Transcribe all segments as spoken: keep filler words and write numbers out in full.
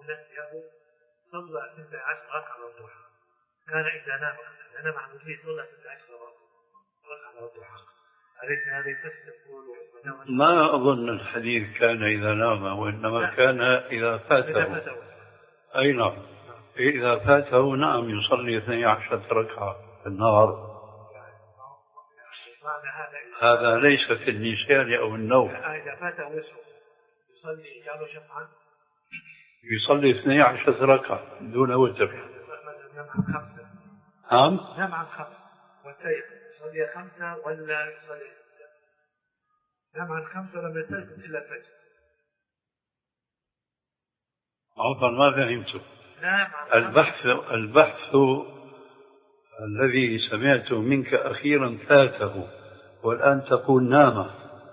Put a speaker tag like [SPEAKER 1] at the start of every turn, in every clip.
[SPEAKER 1] نفسه صلى اثنتي عشرة ركعة من الضحى، كان إذا نام إذا نام عن وجهه صلى اثنتي عشرة ركعة من الضحى، أليس هذا يفسر؟
[SPEAKER 2] ما أظن الحديث كان إذا نام، وإنما لا. كان إذا فاته. إذا فاته. أي نعم. إذا فاته نعم يصلي اثنتي عشرة ركعة في النهار. هذا ليس في النسيان أو النوم.
[SPEAKER 1] إذا فاته يصلي جعله شفعا،
[SPEAKER 2] يصلي اثنتي عشرة ركعة دون وتر.
[SPEAKER 1] نام عن خمسة.
[SPEAKER 2] نعم.
[SPEAKER 1] نام عن خمسة والتيق يصلي خمسة ولا يصلي؟ نام عن خمسة ولم يلتفت إلا الفجر.
[SPEAKER 2] عفوا ما فهمت. البحث البحث الذي سمعته منك أخيرا فاته، والآن تقول نام.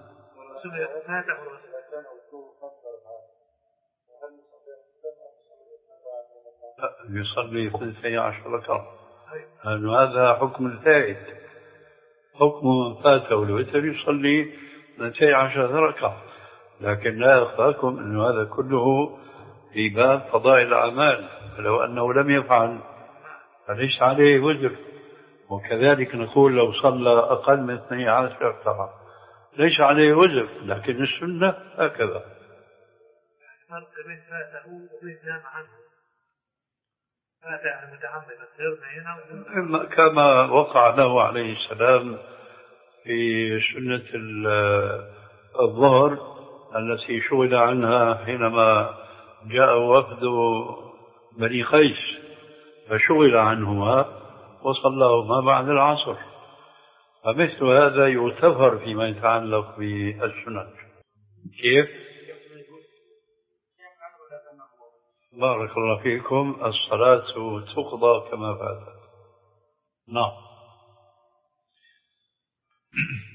[SPEAKER 2] يصلي اثنتي عشرة ركعة، هذا حكم الفائت. حكم من فاته الوتر يصلي اثنتي عشرة ركعة، لكن لا يخفاكم أن هذا كله في باب فضائل الأعمال، فلو أنه لم يفعل فليس عليه وزر. وكذلك نقول لو صلى أقل من اثنتي عشرة ركعة ليس عليه وزر، لكن السنة هكذا.
[SPEAKER 1] فرق بين فاته وبين نام عنه. فاته المتعمد غير
[SPEAKER 2] كما وقع له عليه السلام في سنة الظهر التي شغل عنها حينما جاء وفد بني قيس فشغل عنهما وصلىهما بعد العصر. فمثل هذا يغتفر فيما يتعلق بالسنن. كيف؟ بارك الله فيكم. الصلاة تقضى كما فاتت. نعم.